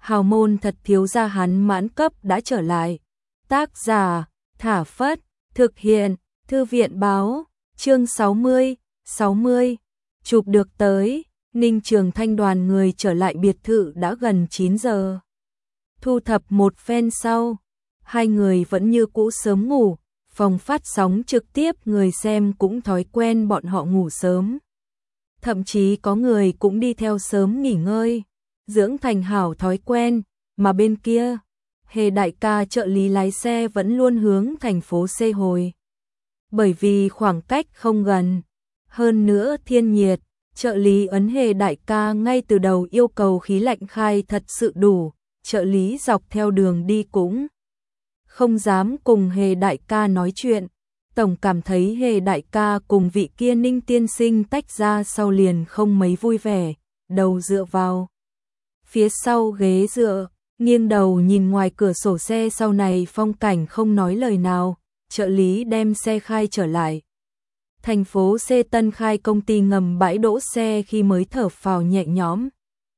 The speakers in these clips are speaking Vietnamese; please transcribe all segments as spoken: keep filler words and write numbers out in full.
hào môn thật thiếu gia hắn mãn cấp đã trở lại. Tác giả, Thả Phất, thực hiện, Thư viện báo, chương sáu mươi, sáu mươi, chụp được tới, Ninh Trường Thanh đoàn người trở lại biệt thự đã gần chín giờ. Thu thập một phen sau, hai người vẫn như cũ sớm ngủ, phòng phát sóng trực tiếp người xem cũng thói quen bọn họ ngủ sớm. Thậm chí có người cũng đi theo sớm nghỉ ngơi, dưỡng thành hảo thói quen, mà bên kia, Hề đại ca trợ lý lái xe vẫn luôn hướng thành phố C hồi. Bởi vì khoảng cách không gần, hơn nữa thiên nhiệt, trợ lý ấn Hề đại ca ngay từ đầu yêu cầu khí lạnh khai thật sự đủ, trợ lý dọc theo đường đi cũng không dám cùng Hề đại ca nói chuyện. Tổng cảm thấy Hề đại ca cùng vị kia Ninh tiên sinh tách ra sau liền không mấy vui vẻ, đầu dựa vào phía sau ghế dựa, nghiêng đầu nhìn ngoài cửa sổ xe sau này phong cảnh không nói lời nào, trợ lý đem xe khai trở lại. Thành phố C tân khai công ty ngầm bãi đỗ xe khi mới thở phào nhẹ nhõm.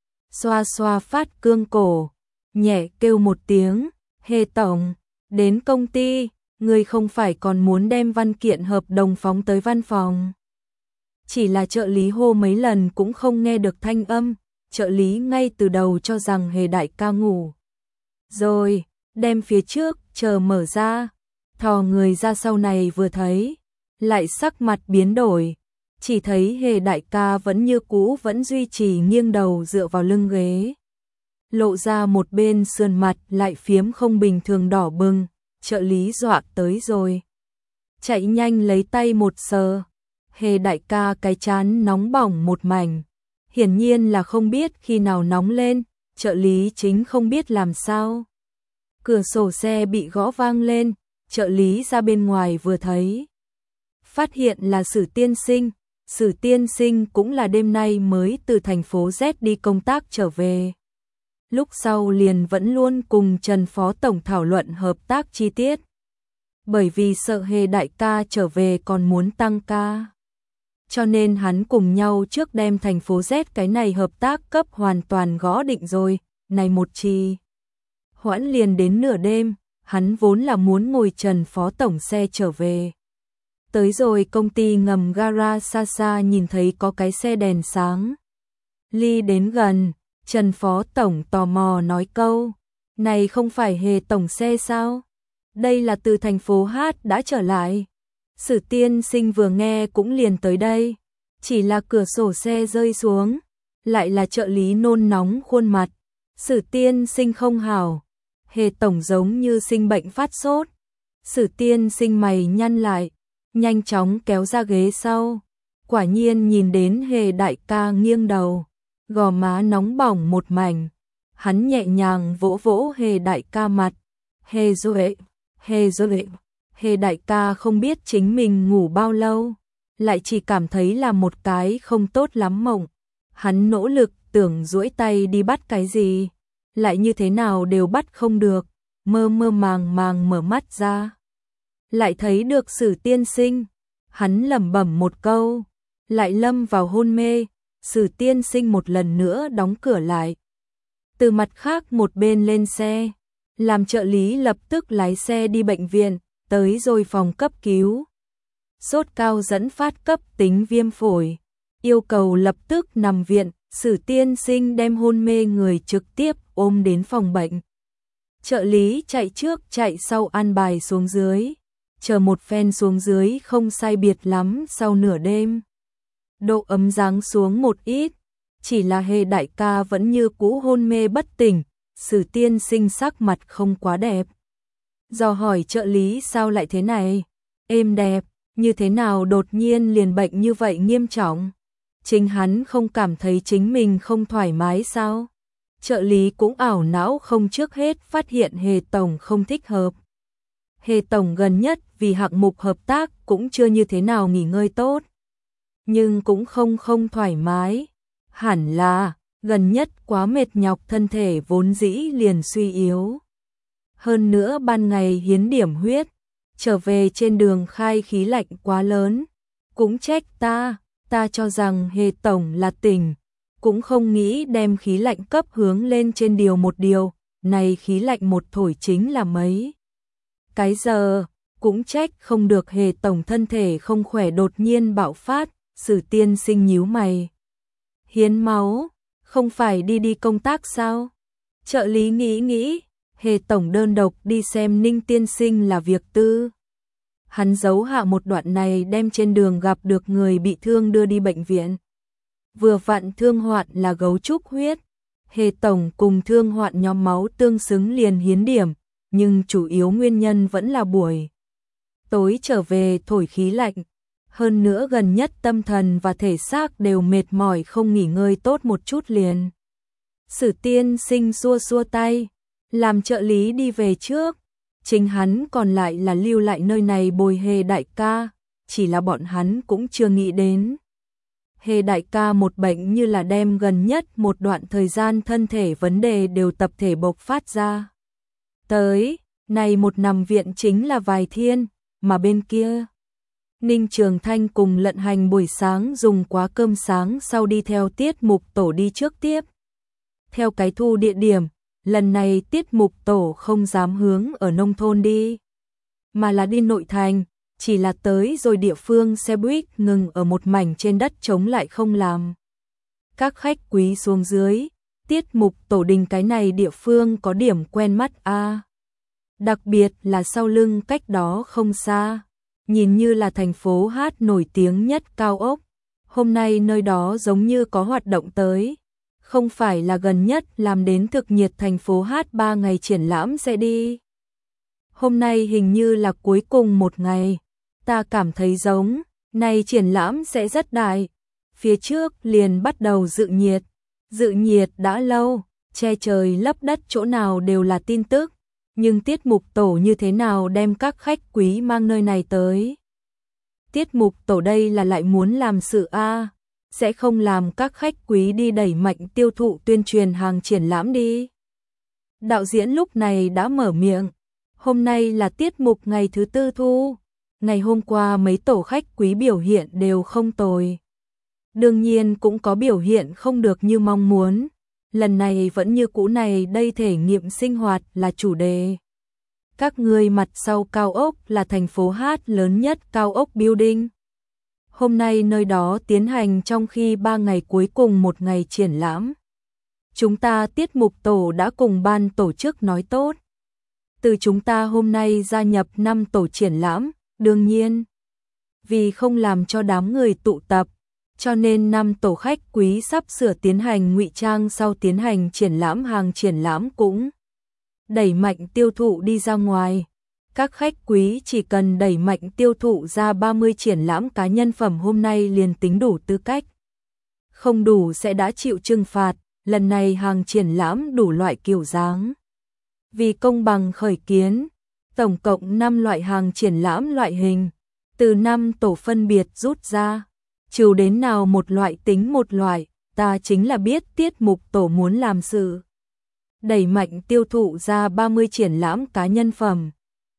Xoa xoa phát cương cổ, nhẹ kêu một tiếng, Hề tổng, đến công ty, người không phải còn muốn đem văn kiện hợp đồng phóng tới văn phòng. Chỉ là trợ lý hô mấy lần cũng không nghe được thanh âm, trợ lý ngay từ đầu cho rằng Hề đại ca ngủ. Rồi, đem phía trước, chờ mở ra, thò người ra sau này vừa thấy, lại sắc mặt biến đổi, chỉ thấy Hề đại ca vẫn như cũ vẫn duy trì nghiêng đầu dựa vào lưng ghế. Lộ ra một bên sườn mặt lại phiếm không bình thường đỏ bừng, trợ lý dọa tới rồi. Chạy nhanh lấy tay một sờ, Hề đại ca cái trán nóng bỏng một mảnh, hiển nhiên là không biết khi nào nóng lên, trợ lý chính không biết làm sao. Cửa sổ xe bị gõ vang lên, trợ lý ra bên ngoài vừa thấy. Phát hiện là Sử tiên sinh, Sử tiên sinh cũng là đêm nay mới từ thành phố Z đi công tác trở về. Lúc sau liền vẫn luôn cùng Trần Phó Tổng thảo luận hợp tác chi tiết. Bởi vì sợ Hề đại ca trở về còn muốn tăng ca. Cho nên hắn cùng nhau trước đem thành phố Z cái này hợp tác cấp hoàn toàn gõ định rồi, này một trì. Hoãn liền đến nửa đêm, hắn vốn là muốn ngồi Trần Phó Tổng xe trở về. Tới rồi công ty ngầm gara xa xa nhìn thấy có cái xe đèn sáng. Ly đến gần, Trần Phó Tổng tò mò nói câu, này không phải Hề tổng xe sao? Đây là từ thành phố Hát đã trở lại. Sử tiên sinh vừa nghe cũng liền tới đây, chỉ là cửa sổ xe rơi xuống, lại là trợ lý nôn nóng khuôn mặt. Sử tiên sinh không hảo, Hề tổng giống như sinh bệnh phát sốt. Sử tiên sinh mày nhăn lại, nhanh chóng kéo ra ghế sau, quả nhiên nhìn đến Hề đại ca nghiêng đầu, gò má nóng bỏng một mảnh. Hắn nhẹ nhàng vỗ vỗ Hề đại ca mặt, Hề rồi, Hề rồi. Hề đại ca không biết chính mình ngủ bao lâu, lại chỉ cảm thấy là một cái không tốt lắm mộng. Hắn nỗ lực tưởng duỗi tay đi bắt cái gì, lại như thế nào đều bắt không được, mơ mơ màng màng mở mắt ra. Lại thấy được Sử tiên sinh, hắn lẩm bẩm một câu, lại lâm vào hôn mê. Sử tiên sinh một lần nữa đóng cửa lại. Từ mặt khác một bên lên xe, làm trợ lý lập tức lái xe đi bệnh viện, tới rồi phòng cấp cứu. Sốt cao dẫn phát cấp tính viêm phổi, yêu cầu lập tức nằm viện. Sử tiên sinh đem hôn mê người trực tiếp ôm đến phòng bệnh. Trợ lý chạy trước chạy sau an bài xuống dưới, chờ một phen xuống dưới không sai biệt lắm sau nửa đêm. Độ ấm giáng xuống một ít, chỉ là Hề đại ca vẫn như cũ hôn mê bất tỉnh. Sử tiên sinh sắc mặt không quá đẹp. Dò hỏi trợ lý sao lại thế này? Êm đẹp, như thế nào đột nhiên liền bệnh như vậy nghiêm trọng? Chính hắn không cảm thấy chính mình không thoải mái sao? Trợ lý cũng ảo não không trước hết phát hiện Hề tổng không thích hợp. Hề tổng gần nhất vì hạng mục hợp tác cũng chưa như thế nào nghỉ ngơi tốt. Nhưng cũng không không thoải mái. Hẳn là, gần nhất quá mệt nhọc thân thể vốn dĩ liền suy yếu. Hơn nữa ban ngày hiến điểm huyết, trở về trên đường khai khí lạnh quá lớn. Cũng trách ta, ta cho rằng Hề tổng là tỉnh. cũng không nghĩ đem khí lạnh cấp hướng lên trên điều một điều, này khí lạnh một thổi chính là mấy. Cái giờ, cũng trách không được Hề tổng thân thể không khỏe đột nhiên bạo phát, Sử tiên sinh nhíu mày. Hiến máu, không phải đi đi công tác sao? Trợ lý nghĩ nghĩ, Hề tổng đơn độc đi xem Ninh tiên sinh là việc tư. Hắn giấu hạ một đoạn này đem trên đường gặp được người bị thương đưa đi bệnh viện. Vừa vặn thương hoạn là gấu trúc huyết. Hề tổng cùng thương hoạn nhóm máu tương xứng liền hiến điểm, nhưng chủ yếu nguyên nhân vẫn là buổi tối trở về thổi khí lạnh. Hơn nữa gần nhất tâm thần và thể xác đều mệt mỏi không nghỉ ngơi tốt một chút liền. Sử tiên sinh xua xua tay, làm trợ lý đi về trước. Chính hắn còn lại là lưu lại nơi này bồi Hề đại ca, chỉ là bọn hắn cũng chưa nghĩ đến. Hề đại ca một bệnh như là đem gần nhất một đoạn thời gian thân thể vấn đề đều tập thể bộc phát ra. Tới, này một nằm viện chính là vài thiên, mà bên kia. Ninh Trường Thanh cùng Lận Hành buổi sáng dùng quá cơm sáng sau đi theo tiết mục tổ đi trước tiếp. Theo cái thu địa điểm, lần này tiết mục tổ không dám hướng ở nông thôn đi, mà là đi nội thành, chỉ là tới rồi địa phương xe buýt ngừng ở một mảnh trên đất trống lại không làm. Các khách quý xuống dưới, tiết mục tổ đình cái này địa phương có điểm quen mắt a. À. Đặc biệt là sau lưng cách đó không xa, nhìn như là thành phố hát nổi tiếng nhất cao ốc. Hôm nay nơi đó giống như có hoạt động tới. Không phải là gần nhất làm đến thực nhiệt thành phố hát ba ngày triển lãm sẽ đi. Hôm nay hình như là cuối cùng một ngày. Ta cảm thấy giống, này triển lãm sẽ rất đại. Phía trước liền bắt đầu dự nhiệt. Dự nhiệt đã lâu, che trời lấp đất chỗ nào đều là tin tức. Nhưng tiết mục tổ như thế nào đem các khách quý mang nơi này tới? Tiết mục tổ đây là lại muốn làm sự a, sẽ không làm các khách quý đi đẩy mạnh tiêu thụ tuyên truyền hàng triển lãm đi. Đạo diễn lúc này đã mở miệng, hôm nay là tiết mục ngày thứ tư thu, ngày hôm qua mấy tổ khách quý biểu hiện đều không tồi. Đương nhiên cũng có biểu hiện không được như mong muốn, lần này vẫn như cũ này đây thể nghiệm sinh hoạt là chủ đề. Các người mặt sau cao ốc là thành phố hát lớn nhất cao ốc building. Hôm nay nơi đó tiến hành trong khi ba ngày cuối cùng một ngày triển lãm. Chúng ta tiết mục tổ đã cùng ban tổ chức nói tốt. Từ chúng ta hôm nay gia nhập năm tổ triển lãm, đương nhiên. Vì không làm cho đám người tụ tập, cho nên năm tổ khách quý sắp sửa tiến hành ngụy trang sau tiến hành triển lãm hàng triển lãm cũng đẩy mạnh tiêu thụ đi ra ngoài. Các khách quý chỉ cần đẩy mạnh tiêu thụ ra ba mươi triển lãm cá nhân phẩm hôm nay liền tính đủ tư cách. Không đủ sẽ đã chịu trừng phạt, lần này hàng triển lãm đủ loại kiểu dáng. Vì công bằng khởi kiến, tổng cộng năm loại hàng triển lãm loại hình, từ năm tổ phân biệt rút ra, trừ đến nào một loại tính một loại, ta chính là biết tiết mục tổ muốn làm sự. Đẩy mạnh tiêu thụ ra ba mươi triển lãm cá nhân phẩm.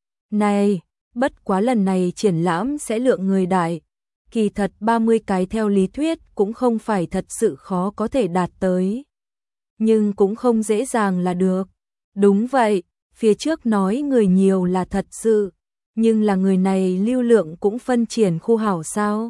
Này, bất quá lần này triển lãm sẽ lượng người đại, kỳ thật ba mươi cái theo lý thuyết cũng không phải thật sự khó có thể đạt tới. Nhưng cũng không dễ dàng là được. Đúng vậy, phía trước nói người nhiều là thật sự, nhưng là người này lưu lượng cũng phân triển khu hảo sao?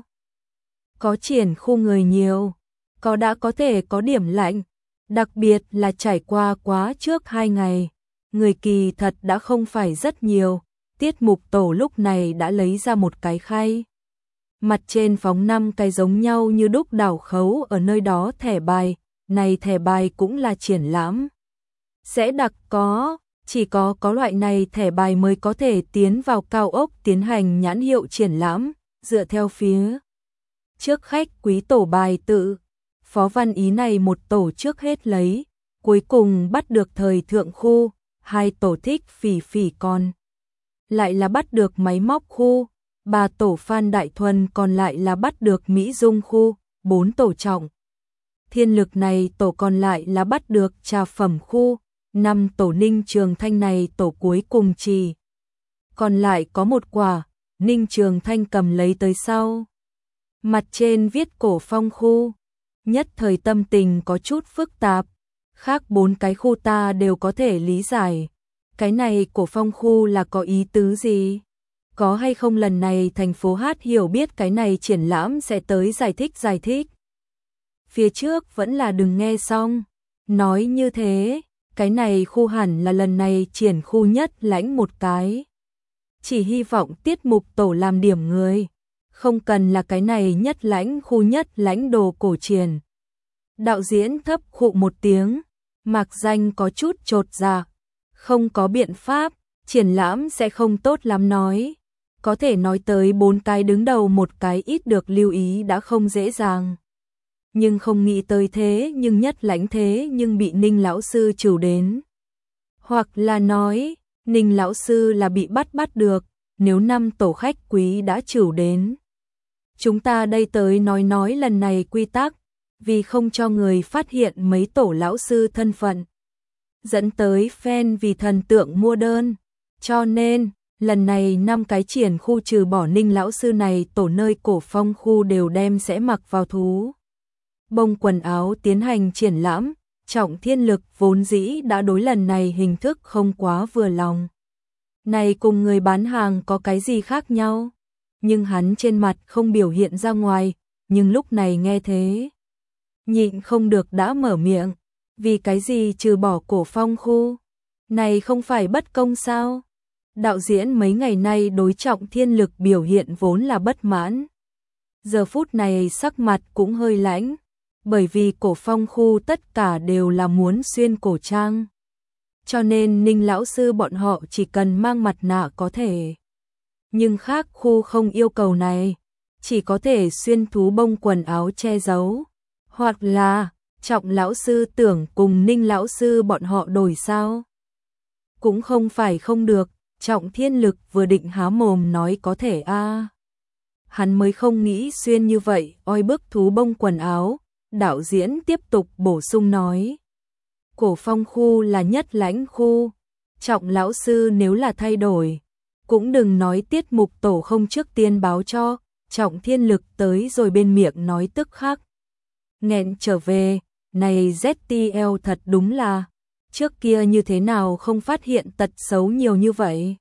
Có triển khu người nhiều, có đã có thể có điểm lạnh, đặc biệt là trải qua quá trước hai ngày, người kỳ thật đã không phải rất nhiều. Tiết mục tổ lúc này đã lấy ra một cái khay. Mặt trên phóng năm cái giống nhau như đúc đảo khấu ở nơi đó thẻ bài, này thẻ bài cũng là triển lãm. Sẽ đặc có, chỉ có có loại này thẻ bài mới có thể tiến vào cao ốc tiến hành nhãn hiệu triển lãm, dựa theo phía. Trước khách quý tổ bài tự, Phó Văn Ý này một tổ trước hết lấy, cuối cùng bắt được thời thượng khu, hai tổ thích phỉ phỉ con. Lại là bắt được máy móc khu, ba tổ Phan Đại Thuần còn lại là bắt được Mỹ Dung khu, bốn tổ trọng. Thiên lực này tổ còn lại là bắt được trà phẩm khu, năm tổ Ninh Trường Thanh này tổ cuối cùng trì. Còn lại có một quả, Ninh Trường Thanh cầm lấy tới sau. Mặt trên viết cổ phong khu, nhất thời tâm tình có chút phức tạp, khác bốn cái khu ta đều có thể lý giải. Cái này Cổ Phong khu là có ý tứ gì? Có hay không lần này thành phố Hát hiểu biết cái này triển lãm sẽ tới giải thích giải thích. Phía trước vẫn là đừng nghe xong. Nói như thế, cái này khu hẳn là lần này triển khu nhất lãnh một cái. Chỉ hy vọng tiết mục tổ làm điểm người. Không cần là cái này nhất lãnh khu nhất lãnh đồ cổ triển. Đạo diễn thấp khụ một tiếng, Mạc Danh có chút chột dạ. Không có biện pháp, triển lãm sẽ không tốt lắm nói. Có thể nói tới bốn cái đứng đầu một cái ít được lưu ý đã không dễ dàng. Nhưng không nghĩ tới thế nhưng nhất lãnh thế nhưng bị Ninh lão sư trừ đến. Hoặc là nói, Ninh lão sư là bị bắt bắt được, nếu năm tổ khách quý đã trừ đến. Chúng ta đây tới nói nói lần này quy tắc, vì không cho người phát hiện mấy tổ lão sư thân phận. Dẫn tới fan vì thần tượng mua đơn. Cho nên, lần này năm cái triển khu trừ bỏ Ninh lão sư này tổ nơi Cổ Phong khu đều đem sẽ mặc vào thú bông quần áo tiến hành triển lãm. Trọng Thiên Lực vốn dĩ đã đối lần này hình thức không quá vừa lòng. Này cùng người bán hàng có cái gì khác nhau? Nhưng hắn trên mặt không biểu hiện ra ngoài, nhưng lúc này nghe thế. Nhịn không được đã mở miệng, vì cái gì trừ bỏ Cổ Phong khu? Này không phải bất công sao? Đạo diễn mấy ngày nay đối Trọng Thiên Lực biểu hiện vốn là bất mãn. Giờ phút này sắc mặt cũng hơi lãnh, bởi vì Cổ Phong khu tất cả đều là muốn xuyên cổ trang. Cho nên Ninh lão sư bọn họ chỉ cần mang mặt nạ có thể. Nhưng khác khu không yêu cầu này, chỉ có thể xuyên thú bông quần áo che giấu. Hoặc là, Trọng lão sư tưởng cùng Ninh lão sư bọn họ đổi sao? Cũng không phải không được, Trọng Thiên Lực vừa định há mồm nói có thể a. À. Hắn mới không nghĩ xuyên như vậy, oi bức thú bông quần áo. Đạo diễn tiếp tục bổ sung nói. Cổ Phong khu là nhất lãnh khu. Trọng lão sư nếu là thay đổi, cũng đừng nói tiết mục tổ không trước tiên báo cho. Trọng Thiên Lực tới rồi bên miệng nói tức khắc. Nghẹn trở về, này Z T L thật đúng là, trước kia như thế nào không phát hiện tật xấu nhiều như vậy.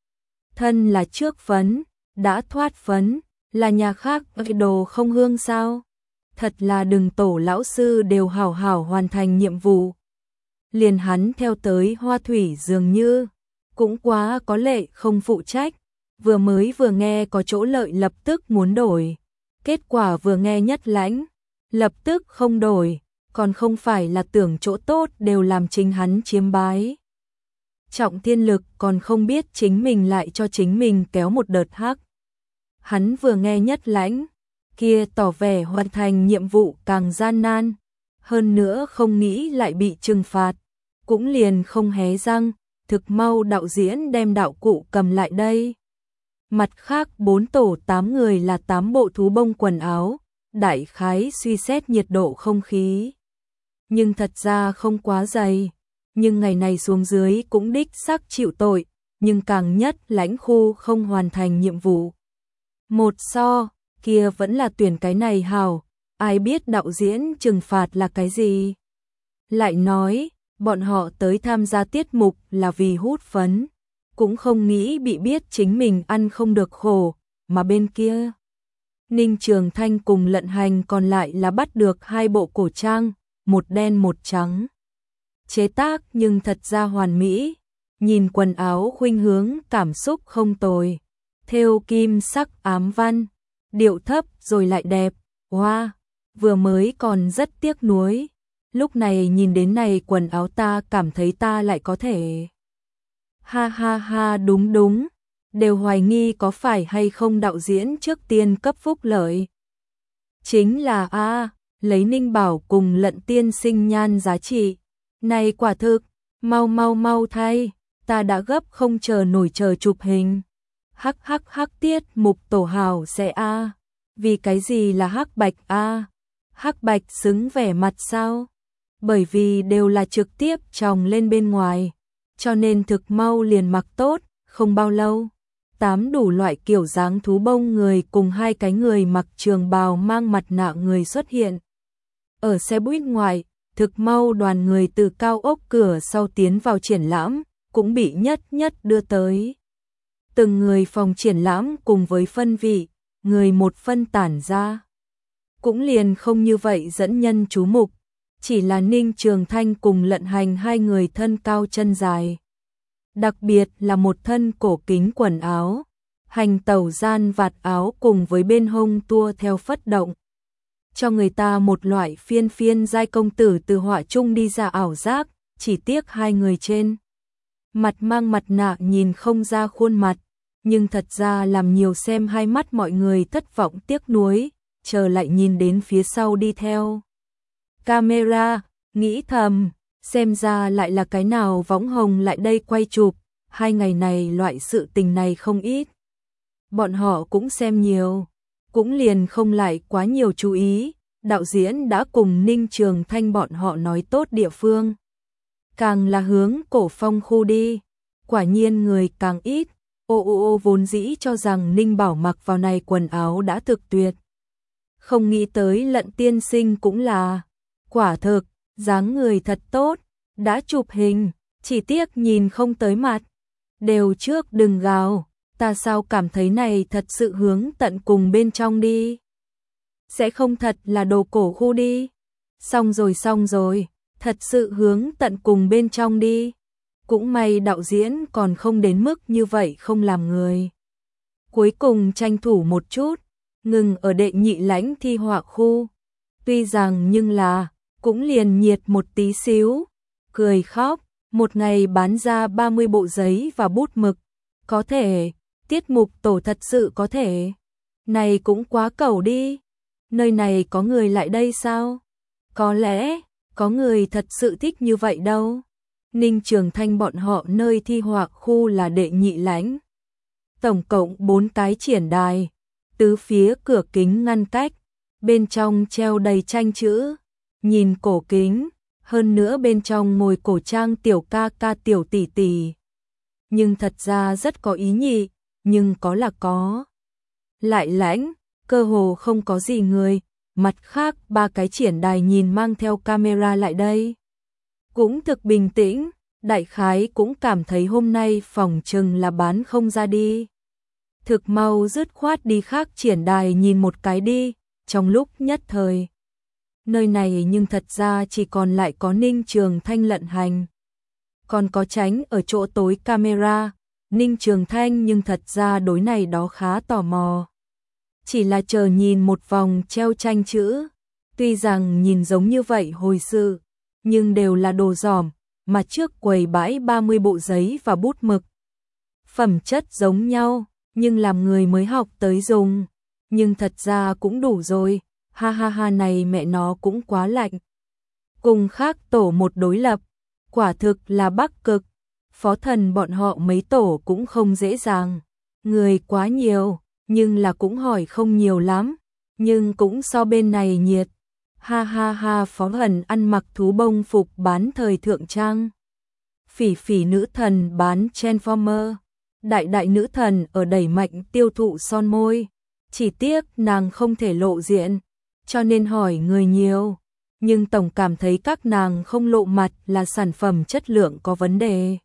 Thân là trước phấn, đã thoát phấn, là nhà khác đồ không hương sao? Thật là đừng tổ lão sư đều hảo hảo hoàn thành nhiệm vụ. Liền hắn theo tới Hoa Thủy dường như, cũng quá có lệ không phụ trách, vừa mới vừa nghe có chỗ lợi lập tức muốn đổi. Kết quả vừa nghe nhất lãnh, lập tức không đổi, còn không phải là tưởng chỗ tốt đều làm chính hắn chiếm bái. Trọng Thiên Lực còn không biết chính mình lại cho chính mình kéo một đợt hắc. Hắn vừa nghe nhất lãnh, kia tỏ vẻ hoàn thành nhiệm vụ càng gian nan, hơn nữa không nghĩ lại bị trừng phạt, cũng liền không hé răng, thực mau đạo diễn đem đạo cụ cầm lại đây. Mặt khác bốn tổ tám người là tám bộ thú bông quần áo, đại khái suy xét nhiệt độ không khí. Nhưng thật ra không quá dày, nhưng ngày này xuống dưới cũng đích xác chịu tội, nhưng càng nhất lãnh khu không hoàn thành nhiệm vụ. Một so, kia vẫn là tuyển cái này hào, ai biết đạo diễn trừng phạt là cái gì. Lại nói, bọn họ tới tham gia tiết mục là vì hút phấn, cũng không nghĩ bị biết chính mình ăn không được khổ, mà bên kia. Ninh Trường Thanh cùng Lận Hành còn lại là bắt được hai bộ cổ trang, một đen một trắng. Chế tác nhưng thật ra hoàn mỹ, nhìn quần áo khuynh hướng cảm xúc không tồi, thêu kim sắc ám văn, điệu thấp rồi lại đẹp, hoa, wow, vừa mới còn rất tiếc nuối. Lúc này nhìn đến này quần áo ta cảm thấy ta lại có thể. Ha ha ha đúng đúng, đều hoài nghi có phải hay không đạo diễn trước tiên cấp phúc lợi. Chính là a lấy Ninh Bảo cùng Lận tiên sinh nhan giá trị. Này quả thực, mau mau mau thay, ta đã gấp không chờ nổi chờ chụp hình. Hắc hắc hắc tiết mục tổ hào sẽ a vì cái gì là hắc bạch a hắc bạch xứng vẻ mặt sao? Bởi vì đều là trực tiếp tròng lên bên ngoài, cho nên thực mau liền mặc tốt, không bao lâu. Tám đủ loại kiểu dáng thú bông người cùng hai cái người mặc trường bào mang mặt nạ người xuất hiện. Ở xe buýt ngoài, thực mau đoàn người từ cao ốc cửa sau tiến vào triển lãm, cũng bị nhất nhất đưa tới. Từng người phòng triển lãm cùng với phân vị, người một phân tản ra. Cũng liền không như vậy dẫn nhân chú mục, chỉ là Ninh Trường Thanh cùng Lận Hành hai người thân cao chân dài. Đặc biệt là một thân cổ kính quần áo, hành tẩu gian vạt áo cùng với bên hông tua theo phất động. Cho người ta một loại phiên phiên giai công tử từ họa trung đi ra ảo giác, chỉ tiếc hai người trên. Mặt mang mặt nạ nhìn không ra khuôn mặt, nhưng thật ra làm nhiều xem hai mắt mọi người thất vọng tiếc nuối, chờ lại nhìn đến phía sau đi theo. Camera, nghĩ thầm, xem ra lại là cái nào võng hồng lại đây quay chụp, hai ngày này loại sự tình này không ít. Bọn họ cũng xem nhiều, cũng liền không lại quá nhiều chú ý, đạo diễn đã cùng Ninh Trường Thanh bọn họ nói tốt địa phương. Càng là hướng cổ phong khu đi, quả nhiên người càng ít, ô ô ô vốn dĩ cho rằng Ninh Bảo mặc vào này quần áo đã thực tuyệt. Không nghĩ tới Lận tiên sinh cũng là, quả thực, dáng người thật tốt, đã chụp hình, chỉ tiếc nhìn không tới mặt. Đều trước đừng gào, ta sao cảm thấy này thật sự hướng tận cùng bên trong đi. Sẽ không thật là đồ cổ khu đi. Xong rồi xong rồi, thật sự hướng tận cùng bên trong đi. Cũng may đạo diễn còn không đến mức như vậy không làm người. Cuối cùng tranh thủ một chút, ngừng ở đệ nhị lãnh thi họa khu. Tuy rằng nhưng là, cũng liền nhiệt một tí xíu. Cười khóc, một ngày bán ra ba mươi bộ giấy và bút mực. Có thể, tiết mục tổ thật sự có thể. Này cũng quá cẩu đi. Nơi này có người lại đây sao? Có lẽ, có người thật sự thích như vậy đâu. Ninh Trường Thanh bọn họ nơi thi họa khu là đệ nhị lãnh. Tổng cộng bốn cái triển đài, tứ phía cửa kính ngăn cách, bên trong treo đầy tranh chữ, nhìn cổ kính, hơn nữa bên trong ngồi cổ trang tiểu ca ca tiểu tỷ tỷ. Nhưng thật ra rất có ý nhị, nhưng có là có. Lại lãnh, cơ hồ không có gì người, mặt khác ba cái triển đài nhìn mang theo camera lại đây. Cũng thực bình tĩnh, đại khái cũng cảm thấy hôm nay phòng chừng là bán không ra đi. Thực mau dứt khoát đi khác triển đài nhìn một cái đi, trong lúc nhất thời. Nơi này nhưng thật ra chỉ còn lại có Ninh Trường Thanh Lận Hành. Còn có tránh ở chỗ tối camera, Ninh Trường Thanh nhưng thật ra đối này đó khá tò mò. Chỉ là chờ nhìn một vòng treo tranh chữ, tuy rằng nhìn giống như vậy hồi sự, nhưng đều là đồ giỏm, mà trước quầy bãi ba mươi bộ giấy và bút mực. Phẩm chất giống nhau, nhưng làm người mới học tới dùng, nhưng thật ra cũng đủ rồi, ha ha ha này mẹ nó cũng quá lạnh. Cùng khác tổ một đối lập, quả thực là Bắc Cực, phó thần bọn họ mấy tổ cũng không dễ dàng, người quá nhiều, nhưng là cũng hỏi không nhiều lắm, nhưng cũng so bên này nhiệt. Ha ha ha phó thần ăn mặc thú bông phục bán thời thượng trang. Phỉ phỉ nữ thần bán Transformer. Đại đại nữ thần ở đẩy mạnh tiêu thụ son môi. Chỉ tiếc nàng không thể lộ diện, cho nên hỏi người nhiều. Nhưng tổng cảm thấy các nàng không lộ mặt là sản phẩm chất lượng có vấn đề.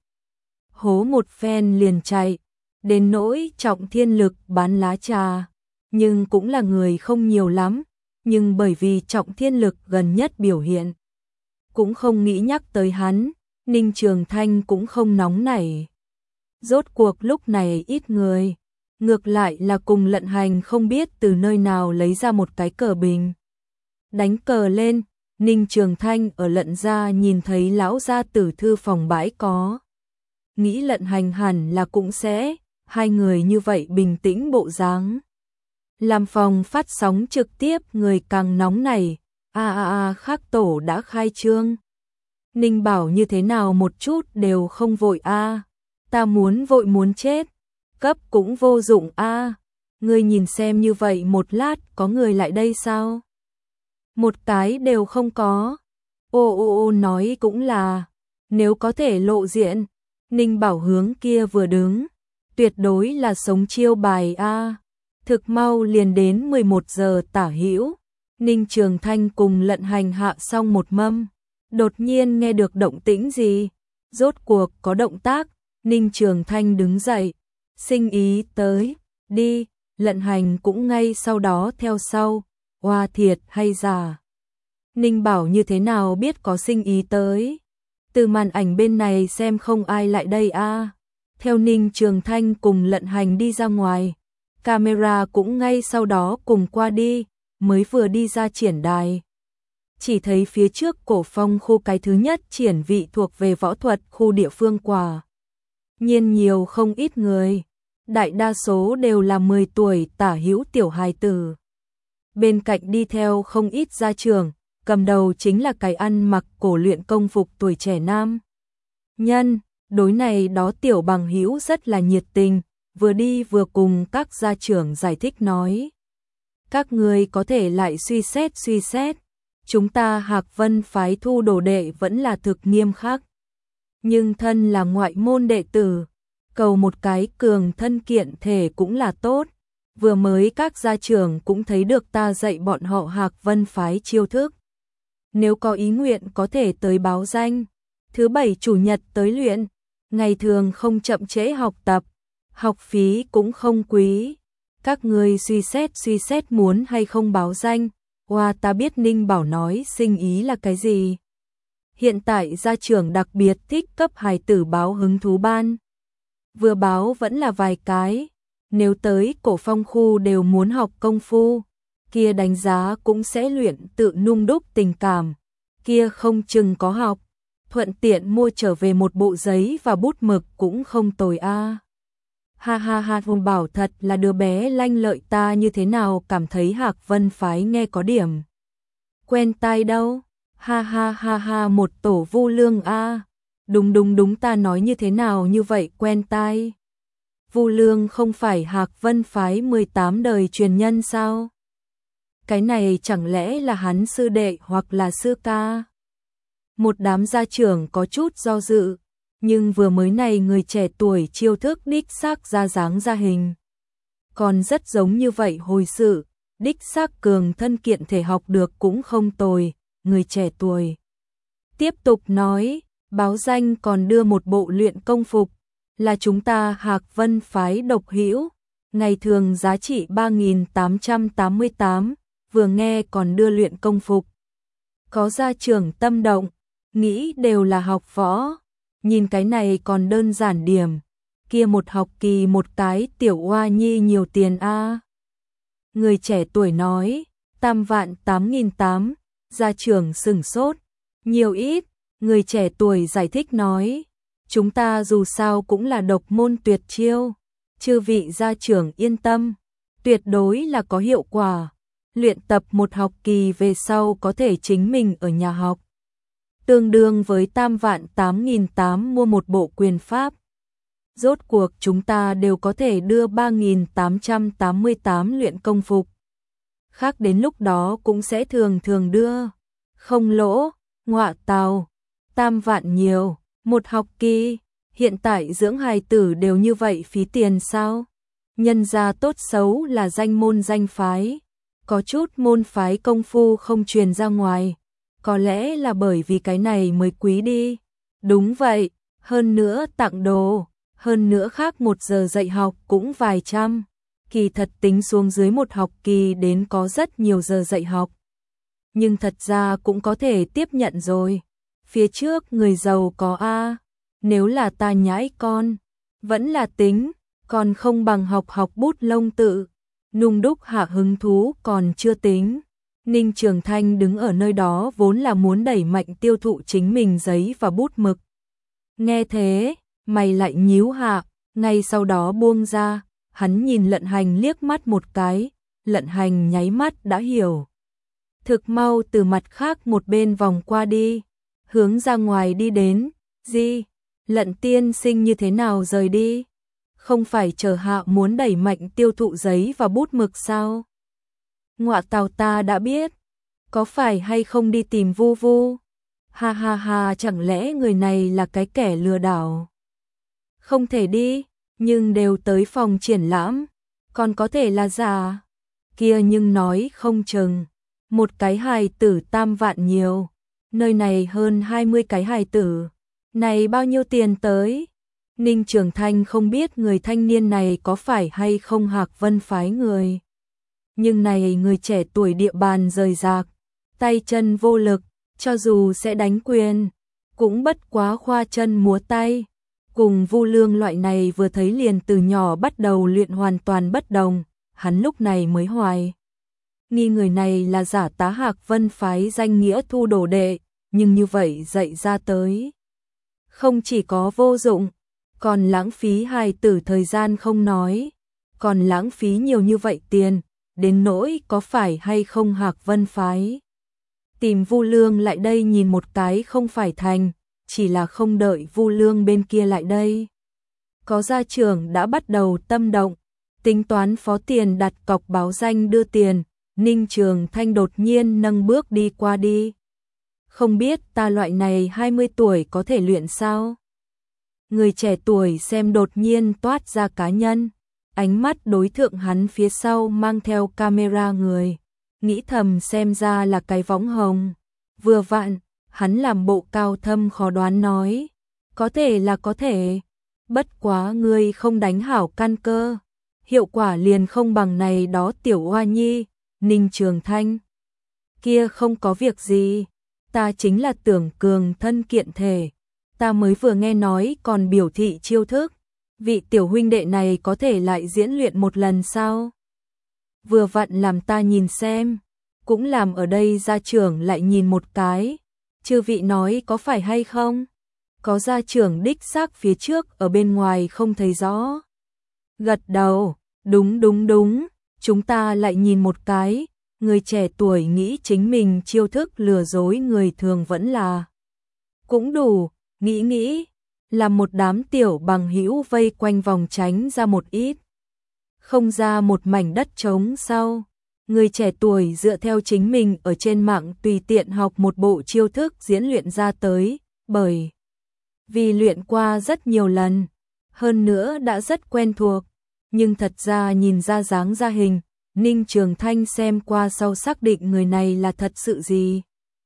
Hố một phen liền chạy. Đến nỗi Trọng Thiên Lực bán lá trà. Nhưng cũng là người không nhiều lắm. Nhưng bởi vì Trọng Thiên Lực gần nhất biểu hiện, cũng không nghĩ nhắc tới hắn, Ninh Trường Thanh cũng không nóng nảy. Rốt cuộc lúc này ít người, ngược lại là cùng Lận Hành không biết từ nơi nào lấy ra một cái cờ bình. Đánh cờ lên, Ninh Trường Thanh ở Lận gia nhìn thấy lão gia tử thư phòng bãi có. Nghĩ Lận Hành hẳn là cũng sẽ, hai người như vậy bình tĩnh bộ dáng. Làm phòng phát sóng trực tiếp người càng nóng này, a a a khác tổ đã khai trương. Ninh bảo như thế nào một chút đều không vội a, ta muốn vội muốn chết, cấp cũng vô dụng a. Ngươi nhìn xem như vậy một lát có người lại đây sao? Một cái đều không có. Ô ô ô nói cũng là, nếu có thể lộ diện, Ninh bảo hướng kia vừa đứng, tuyệt đối là sống chiêu bài a. Thực mau liền đến mười một giờ tả hữu, Ninh Trường Thanh cùng Lận Hành hạ xong một mâm, đột nhiên nghe được động tĩnh gì, rốt cuộc có động tác, Ninh Trường Thanh đứng dậy, sinh ý tới, đi, Lận Hành cũng ngay sau đó theo sau, oa thiệt hay giả. Ninh Bảo như thế nào biết có sinh ý tới, từ màn ảnh bên này xem không ai lại đây a. À. Theo Ninh Trường Thanh cùng Lận Hành đi ra ngoài, camera cũng ngay sau đó cùng qua đi, mới vừa đi ra triển đài. Chỉ thấy phía trước Cổ Phong khu cái thứ nhất triển vị thuộc về võ thuật khu địa phương quả. Nhiên nhiều không ít người, đại đa số đều là mười tuổi tả hữu tiểu hài tử. Bên cạnh đi theo không ít gia trưởng, cầm đầu chính là cái ăn mặc cổ luyện công phục tuổi trẻ nam nhân, đối này đó tiểu bằng hữu rất là nhiệt tình, vừa đi vừa cùng các gia trưởng giải thích nói. Các người có thể lại suy xét suy xét, chúng ta Hạc Vân phái thu đồ đệ vẫn là thực nghiêm khắc. Nhưng thân là ngoại môn đệ tử, cầu một cái cường thân kiện thể cũng là tốt. Vừa mới các gia trưởng cũng thấy được ta dạy bọn họ Hạc Vân phái chiêu thức. Nếu có ý nguyện có thể tới báo danh, thứ bảy chủ nhật tới luyện, ngày thường không chậm trễ học tập, học phí cũng không quý. Các người suy xét suy xét muốn hay không báo danh. Hoa ta biết Ninh Bảo nói sinh ý là cái gì. Hiện tại gia trưởng đặc biệt thích cấp hài tử báo hứng thú ban. Vừa báo vẫn là vài cái, nếu tới Cổ Phong khu đều muốn học công phu, kia đánh giá cũng sẽ luyện tự nung đúc tình cảm, kia không chừng có học, thuận tiện mua trở về một bộ giấy và bút mực cũng không tồi a. À. Ha ha ha, Hùng Bảo thật là đứa bé lanh lợi, ta như thế nào cảm thấy Hạc Vân phái nghe có điểm quen tai đâu. Ha ha ha ha, một tổ Vu Lương a. À. Đúng đúng đúng, ta nói như thế nào như vậy quen tai. Vu Lương không phải Hạc Vân phái mười tám đời truyền nhân sao? Cái này chẳng lẽ là hắn sư đệ hoặc là sư ca? Một đám gia trưởng có chút do dự, nhưng vừa mới này người trẻ tuổi chiêu thức đích xác ra dáng ra hình. Còn rất giống như vậy hồi sự, đích xác cường thân kiện thể học được cũng không tồi, người trẻ tuổi. Tiếp tục nói, báo danh còn đưa một bộ luyện công phục, là chúng ta Hạc Vân phái độc hữu, ngày thường giá trị ba nghìn tám trăm tám mươi tám, vừa nghe còn đưa luyện công phục. Có gia trưởng tâm động, nghĩ đều là học võ, nhìn cái này còn đơn giản điểm, kia một học kỳ một cái tiểu oa nhi nhiều tiền a. À. Người trẻ tuổi nói, tam vạn tám nghìn tám, gia trưởng sửng sốt, nhiều ít, người trẻ tuổi giải thích nói. Chúng ta dù sao cũng là độc môn tuyệt chiêu, chư vị gia trưởng yên tâm, tuyệt đối là có hiệu quả. Luyện tập một học kỳ về sau có thể chính mình ở nhà học. Tương đương với tam vạn tám nghìn tám mua một bộ quyền pháp. Rốt cuộc chúng ta đều có thể đưa ba nghìn tám trăm tám mươi tám luyện công phục. Khác đến lúc đó cũng sẽ thường thường đưa. Không lỗ, ngọa tào, tam vạn nhiều. Một học kỳ, hiện tại dưỡng hài tử đều như vậy phí tiền sao? Nhân gia tốt xấu là danh môn danh phái, có chút môn phái công phu không truyền ra ngoài, có lẽ là bởi vì cái này mới quý đi. Đúng vậy, hơn nữa tặng đồ, hơn nữa khác một giờ dạy học cũng vài trăm, kỳ thật tính xuống dưới một học kỳ đến có rất nhiều giờ dạy học. Nhưng thật ra cũng có thể tiếp nhận rồi. Phía trước người giàu có a, nếu là ta nhãi con, vẫn là tính, còn không bằng học học bút lông tự, nung đúc hạ hứng thú còn chưa tính. Ninh Trường Thanh đứng ở nơi đó vốn là muốn đẩy mạnh tiêu thụ chính mình giấy và bút mực. Nghe thế, mày lại nhíu hạ, ngay sau đó buông ra, hắn nhìn Lận Hành liếc mắt một cái, Lận Hành nháy mắt đã hiểu. Thực mau từ mặt khác một bên vòng qua đi. Hướng ra ngoài đi đến, gì? Lận tiên sinh như thế nào rời đi? Không phải chờ hạ muốn đẩy mạnh tiêu thụ giấy và bút mực sao? Ngọa tào, ta đã biết, có phải hay không đi tìm Vu Vu? Ha ha ha, chẳng lẽ người này là cái kẻ lừa đảo? Không thể đi, nhưng đều tới phòng triển lãm, còn có thể là giả. Kia nhưng nói không chừng, Một cái hài tử tam vạn nhiều, nơi này hơn hai mươi cái hài tử. Này bao nhiêu tiền tới? Ninh Trường Thanh không biết người thanh niên này có phải hay không Hạc Vân phái người. Nhưng này người trẻ tuổi địa bàn rời rạc, tay chân vô lực, cho dù sẽ đánh quyền, cũng bất quá khoa chân múa tay. Cùng Vu Lương loại này vừa thấy liền từ nhỏ bắt đầu luyện hoàn toàn bất đồng, hắn lúc này mới hoài nghi người này là giả tá Hạc Vân phái danh nghĩa thu đồ đệ, nhưng như vậy dạy ra tới. Không chỉ có vô dụng, còn lãng phí hài tử thời gian không nói, còn lãng phí nhiều như vậy tiền, đến nỗi có phải hay không Hạc Vân phái. Tìm Vu Lương lại đây nhìn một cái không phải thành, chỉ là không đợi Vu Lương bên kia lại đây. Có gia trưởng đã bắt đầu tâm động, tính toán phó tiền đặt cọc báo danh đưa tiền, Ninh Trường Thanh đột nhiên nâng bước đi qua đi. Không biết ta loại này hai mươi tuổi có thể luyện sao? Người trẻ tuổi xem đột nhiên toát ra cá nhân, ánh mắt đối thượng hắn phía sau mang theo camera người, nghĩ thầm xem ra là cái võng hồng. Vừa vặn, hắn làm bộ cao thâm khó đoán nói, có thể là có thể, bất quá ngươi không đánh hảo căn cơ, hiệu quả liền không bằng này đó tiểu oa nhi. Ninh Trường Thanh, kia không có việc gì, ta chính là tưởng cường thân kiện thể, ta mới vừa nghe nói còn biểu thị chiêu thức, vị tiểu huynh đệ này có thể lại diễn luyện một lần sao? Vừa vặn làm ta nhìn xem, cũng làm ở đây gia trưởng lại nhìn một cái, chư vị nói có phải hay không? Có gia trưởng đích xác phía trước ở bên ngoài không thấy rõ. Gật đầu, đúng đúng đúng. Chúng ta lại nhìn một cái, người trẻ tuổi nghĩ chính mình chiêu thức lừa dối người thường vẫn là cũng đủ, nghĩ nghĩ, là một đám tiểu bằng hữu vây quanh vòng tránh ra một ít. Không ra một mảnh đất trống sau, người trẻ tuổi dựa theo chính mình ở trên mạng tùy tiện học một bộ chiêu thức diễn luyện ra tới, bởi vì luyện qua rất nhiều lần, hơn nữa đã rất quen thuộc. Nhưng thật ra nhìn ra dáng ra hình, Ninh Trường Thanh xem qua sau xác định người này là thật sự gì.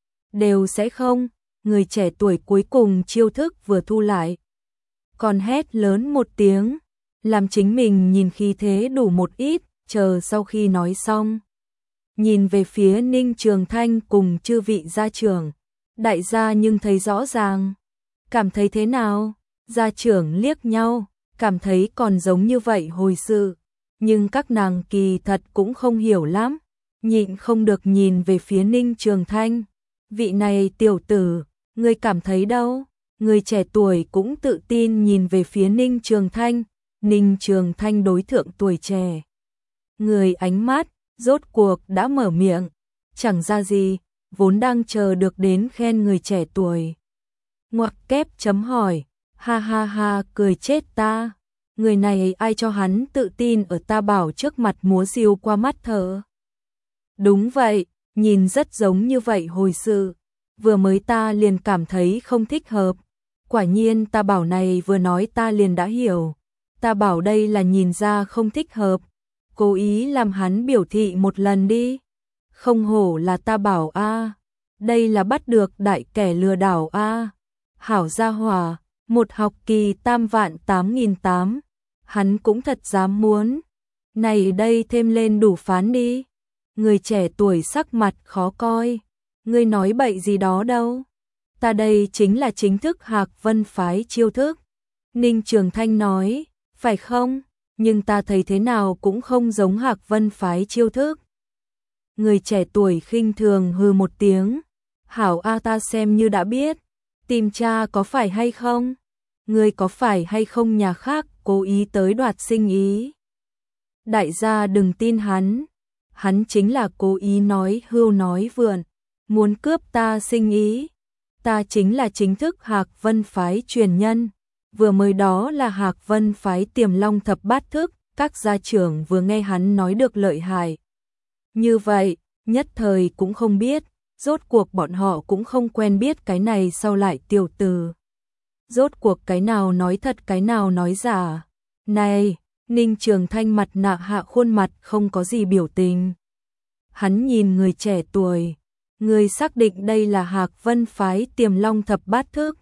Đều sẽ không, người trẻ tuổi cuối cùng chiêu thức vừa thu lại. Còn hét lớn một tiếng, làm chính mình nhìn khí thế đủ một ít, chờ sau khi nói xong. Nhìn về phía Ninh Trường Thanh cùng chư vị gia trưởng, đại gia nhưng thấy rõ ràng. Cảm thấy thế nào? Gia trưởng liếc nhau. Cảm thấy còn giống như vậy hồi sự, nhưng các nàng kỳ thật cũng không hiểu lắm, nhịn không được nhìn về phía Ninh Trường Thanh. Vị này tiểu tử, ngươi cảm thấy đâu? Người trẻ tuổi cũng tự tin nhìn về phía Ninh Trường Thanh, Ninh Trường Thanh đối thượng tuổi trẻ. Người ánh mắt, rốt cuộc đã mở miệng, chẳng ra gì, vốn đang chờ được đến khen người trẻ tuổi. Ngoặc kép chấm hỏi. Ha ha ha, cười chết ta. Người này ai cho hắn tự tin ở ta bảo trước mặt múa diều qua mắt thở. Đúng vậy, nhìn rất giống như vậy hồi sự. Vừa mới ta liền cảm thấy không thích hợp. Quả nhiên ta bảo này vừa nói ta liền đã hiểu. Ta bảo đây là nhìn ra không thích hợp. Cố ý làm hắn biểu thị một lần đi. Không hổ là ta bảo a, đây là bắt được đại kẻ lừa đảo a. Hảo gia hỏa. Một học kỳ tam vạn tám nghìn tám, hắn cũng thật dám muốn. Này đây thêm lên đủ phán đi. Người trẻ tuổi sắc mặt khó coi. Ngươi nói bậy gì đó đâu. Ta đây chính là chính thức Hạc Vân phái chiêu thức. Ninh Trường Thanh nói, phải không? Nhưng ta thấy thế nào cũng không giống Hạc Vân phái chiêu thức. Người trẻ tuổi khinh thường hừ một tiếng. Hảo a, ta xem như đã biết. Tìm cha có phải hay không? Ngươi có phải hay không nhà khác cố ý tới đoạt sinh ý? Đại gia đừng tin hắn. Hắn chính là cố ý nói hưu nói vượn. Muốn cướp ta sinh ý. Ta chính là chính thức Hạc Vân phái truyền nhân. Vừa mới đó là Hạc Vân phái Tiềm Long thập bát thức. Các gia trưởng vừa nghe hắn nói được lợi hại. Như vậy, nhất thời cũng không biết. Rốt cuộc bọn họ cũng không quen biết cái này sau lại tiểu từ. Rốt cuộc cái nào nói thật cái nào nói giả. Này, Ninh Trường Thanh mặt nạ hạ khuôn mặt không có gì biểu tình. Hắn nhìn người trẻ tuổi, người xác định đây là Hạc Vân phái Tiềm Long thập bát thức.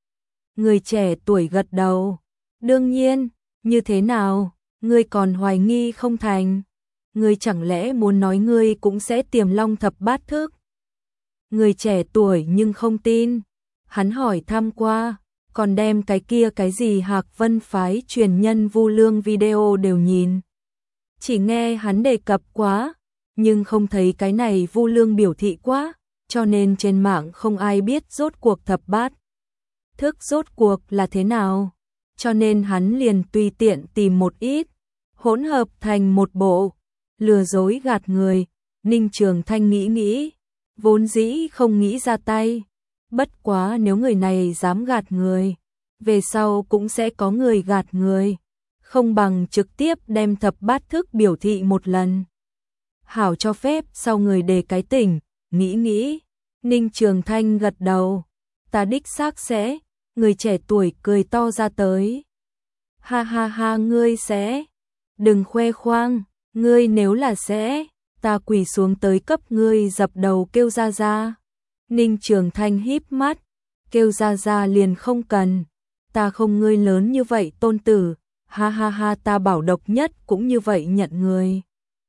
Người trẻ tuổi gật đầu, đương nhiên, như thế nào, ngươi còn hoài nghi không thành, ngươi chẳng lẽ muốn nói ngươi cũng sẽ Tiềm Long thập bát thức? Người trẻ tuổi nhưng không tin, hắn hỏi thăm qua, còn đem cái kia cái gì Hạc Vân phái truyền nhân Vu Lương video đều nhìn. Chỉ nghe hắn đề cập quá, nhưng không thấy cái này Vu Lương biểu thị quá, cho nên trên mạng không ai biết rốt cuộc thập bát thức rốt cuộc là thế nào, cho nên hắn liền tùy tiện tìm một ít, hỗn hợp thành một bộ, lừa dối gạt người. Ninh Trường Thanh nghĩ nghĩ, vốn dĩ không nghĩ ra tay, bất quá nếu người này dám gạt người, về sau cũng sẽ có người gạt người, không bằng trực tiếp đem thập bát thức biểu thị một lần. Hảo cho phép sau người đề cái tỉnh, nghĩ nghĩ, Ninh Trường Thanh gật đầu, ta đích xác sẽ, người trẻ tuổi cười to ra tới. Ha ha ha, ngươi sẽ, đừng khoe khoang, ngươi nếu là sẽ, ta quỳ xuống tới cấp ngươi dập đầu kêu ra ra. Ninh Trường Thanh híp mắt, kêu ra ra liền không cần, ta không ngươi lớn như vậy tôn tử, ha ha ha, ta bảo độc nhất cũng như vậy nhận người.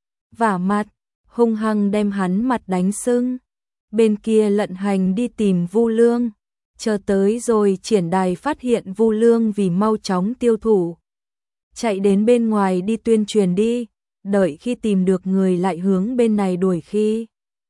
Vả mặt, hung hăng đem hắn mặt đánh sưng. Bên kia Lận Hành đi tìm Vu Lương, chờ tới rồi triển đài phát hiện Vu Lương vì mau chóng tiêu thụ, chạy đến bên ngoài đi tuyên truyền đi, đợi khi tìm được người lại hướng bên này đuổi khi.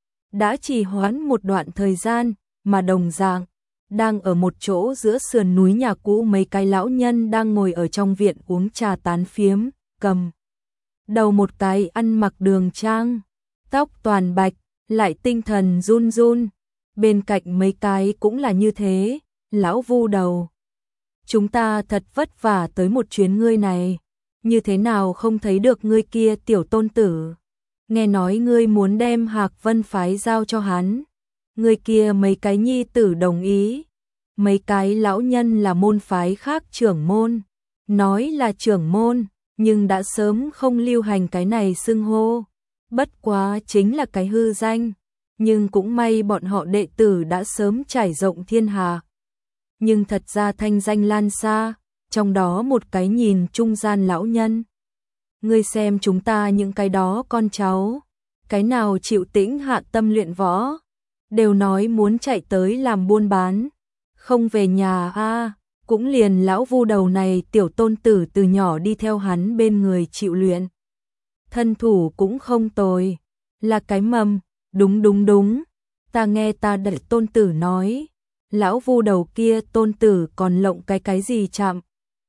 Đã trì hoãn một đoạn thời gian, mà đồng dạng, đang ở một chỗ giữa sườn núi nhà cũ mấy cái lão nhân đang ngồi ở trong viện uống trà tán phiếm, cầm đầu một cái ăn mặc đường trang, tóc toàn bạch, lại tinh thần run run, bên cạnh mấy cái cũng là như thế, lão Vu đầu. Chúng ta thật vất vả tới một chuyến ngươi này, như thế nào không thấy được ngươi kia tiểu tôn tử, nghe nói ngươi muốn đem Hạc Vân phái giao cho hắn, ngươi kia mấy cái nhi tử đồng ý, mấy cái lão nhân là môn phái khác trưởng môn, nói là trưởng môn, nhưng đã sớm không lưu hành cái này xưng hô, bất quá chính là cái hư danh, nhưng cũng may bọn họ đệ tử đã sớm trải rộng thiên hạ. Nhưng thật ra thanh danh lan xa, trong đó một cái nhìn trung gian lão nhân. Ngươi xem chúng ta những cái đó con cháu, cái nào chịu tĩnh hạ tâm luyện võ, đều nói muốn chạy tới làm buôn bán, không về nhà a, à, cũng liền lão Vu đầu này tiểu tôn tử từ nhỏ đi theo hắn bên người chịu luyện. Thân thủ cũng không tồi, là cái mầm, đúng đúng đúng, ta nghe ta đợi tôn tử nói, lão Vu đầu kia tôn tử còn lộng cái cái gì chạm.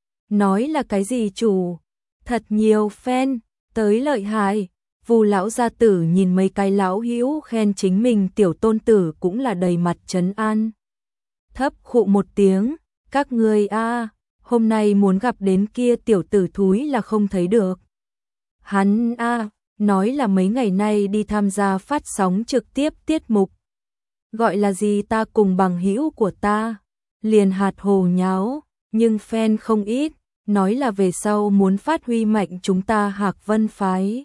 Nói là cái gì chủ, thật nhiều fan, tới lợi hại. Vu lão gia tử nhìn mấy cái lão hữu khen chính mình tiểu tôn tử cũng là đầy mặt trấn an. Thấp khụ một tiếng, các ngươi a, hôm nay muốn gặp đến kia tiểu tử thúi là không thấy được. Hắn a, nói là mấy ngày nay đi tham gia phát sóng trực tiếp tiết mục. Gọi là gì ta cùng bằng hữu của ta, liền hạt hồ nháo, nhưng fan không ít, nói là về sau muốn phát huy mạnh chúng ta Hạc Vân phái.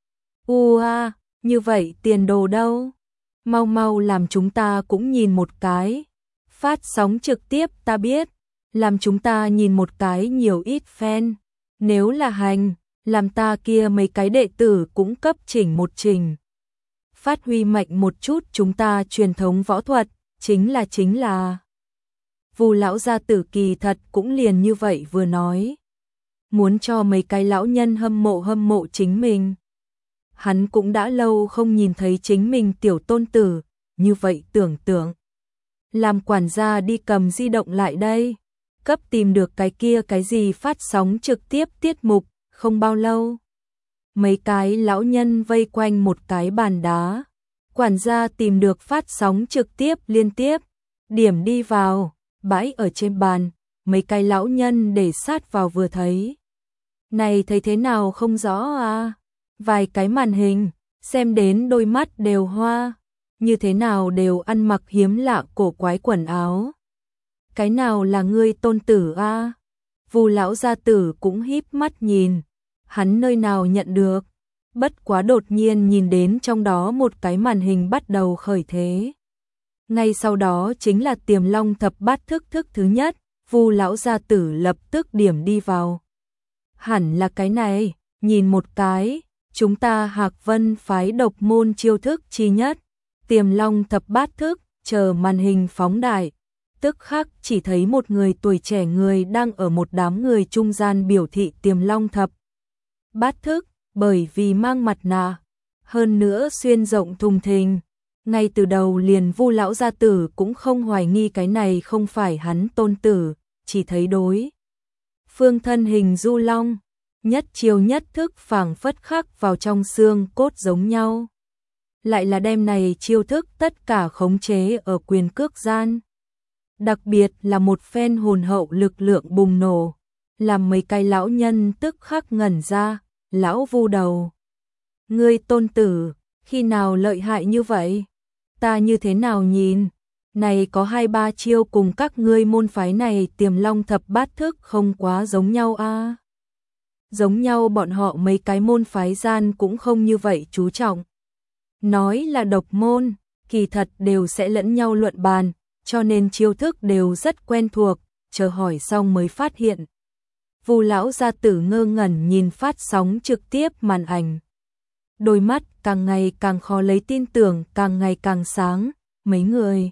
Ua, à, như vậy tiền đồ đâu? Mau mau làm chúng ta cũng nhìn một cái. Phát sóng trực tiếp ta biết, làm chúng ta nhìn một cái nhiều ít fan. Nếu là hành, làm ta kia mấy cái đệ tử cũng cấp chỉnh một trình. Phát huy mạnh một chút chúng ta truyền thống võ thuật, chính là chính là. Vu lão gia tử kỳ thật cũng liền như vậy vừa nói. Muốn cho mấy cái lão nhân hâm mộ hâm mộ chính mình. Hắn cũng đã lâu không nhìn thấy chính mình tiểu tôn tử, như vậy tưởng tượng. Làm quản gia đi cầm di động lại đây, cấp tìm được cái kia cái gì phát sóng trực tiếp tiết mục, không bao lâu. Mấy cái lão nhân vây quanh một cái bàn đá, quản gia tìm được phát sóng trực tiếp liên tiếp, điểm đi vào, bãi ở trên bàn, mấy cái lão nhân để sát vào vừa thấy. Này thấy thế nào không rõ à? Vài cái màn hình, xem đến đôi mắt đều hoa, như thế nào đều ăn mặc hiếm lạ cổ quái quần áo. Cái nào là ngươi tôn tử a? À? Vu lão gia tử cũng híp mắt nhìn, hắn nơi nào nhận được, bất quá đột nhiên nhìn đến trong đó một cái màn hình bắt đầu khởi thế. Ngay sau đó chính là Tiềm Long thập bát thức thức thứ nhất, Vu lão gia tử lập tức điểm đi vào. Hẳn là cái này, nhìn một cái, chúng ta Hạc Vân phái độc môn chiêu thức chi nhất, Tiềm Long thập bát thức, chờ màn hình phóng đại, tức khắc chỉ thấy một người tuổi trẻ người đang ở một đám người trung gian biểu thị Tiềm Long thập bát thức, bởi vì mang mặt nạ, hơn nữa xuyên rộng thùng thình. Ngay từ đầu liền Vu lão gia tử cũng không hoài nghi cái này không phải hắn tôn tử, chỉ thấy đối phương thân hình du long, nhất chiêu nhất thức phảng phất khắc vào trong xương cốt giống nhau. Lại là đem này chiêu thức tất cả khống chế ở quyền cước gian. Đặc biệt là một phen hồn hậu lực lượng bùng nổ, làm mấy cái lão nhân tức khắc ngẩn ra, lão Vu đầu. Ngươi tôn tử, khi nào lợi hại như vậy? Ta như thế nào nhìn? Này có hai ba chiêu cùng các ngươi môn phái này Tiềm Long thập bát thức không quá giống nhau a à? Giống nhau bọn họ mấy cái môn phái gian cũng không như vậy chú trọng. Nói là độc môn, kỳ thật đều sẽ lẫn nhau luận bàn, cho nên chiêu thức đều rất quen thuộc, chờ hỏi xong mới phát hiện. Vu lão gia tử ngơ ngẩn nhìn phát sóng trực tiếp màn ảnh. Đôi mắt càng ngày càng khó lấy tin tưởng, càng ngày càng sáng, mấy người.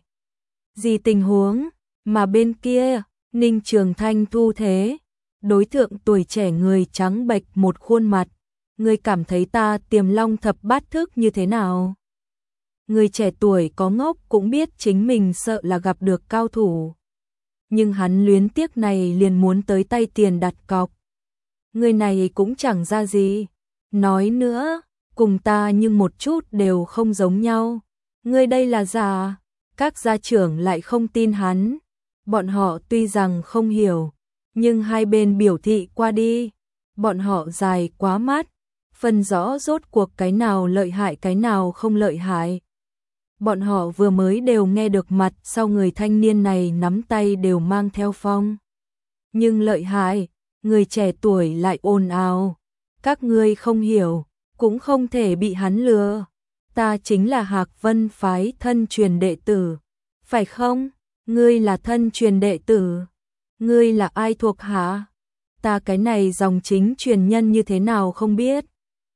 Gì tình huống, mà bên kia, Ninh Trường Thanh thu thế, đối tượng tuổi trẻ người trắng bệch một khuôn mặt, người cảm thấy ta Tiềm Long thập bát thức như thế nào? Người trẻ tuổi có ngốc cũng biết chính mình sợ là gặp được cao thủ. Nhưng hắn luyến tiếc này liền muốn tới tay tiền đặt cọc. Người này cũng chẳng ra gì. Nói nữa, cùng ta nhưng một chút đều không giống nhau. Người đây là giả. Các gia trưởng lại không tin hắn. Bọn họ tuy rằng không hiểu, nhưng hai bên biểu thị qua đi. Bọn họ dài quá mắt, phân rõ rốt cuộc cái nào lợi hại cái nào không lợi hại. Bọn họ vừa mới đều nghe được mặt sau người thanh niên này nắm tay đều mang theo phong. Nhưng lợi hại, người trẻ tuổi lại ồn ào. Các ngươi không hiểu, cũng không thể bị hắn lừa. Ta chính là Hạc Vân phái thân truyền đệ tử. Phải không? Ngươi là thân truyền đệ tử. Ngươi là ai thuộc hả? Ta cái này dòng chính truyền nhân như thế nào không biết.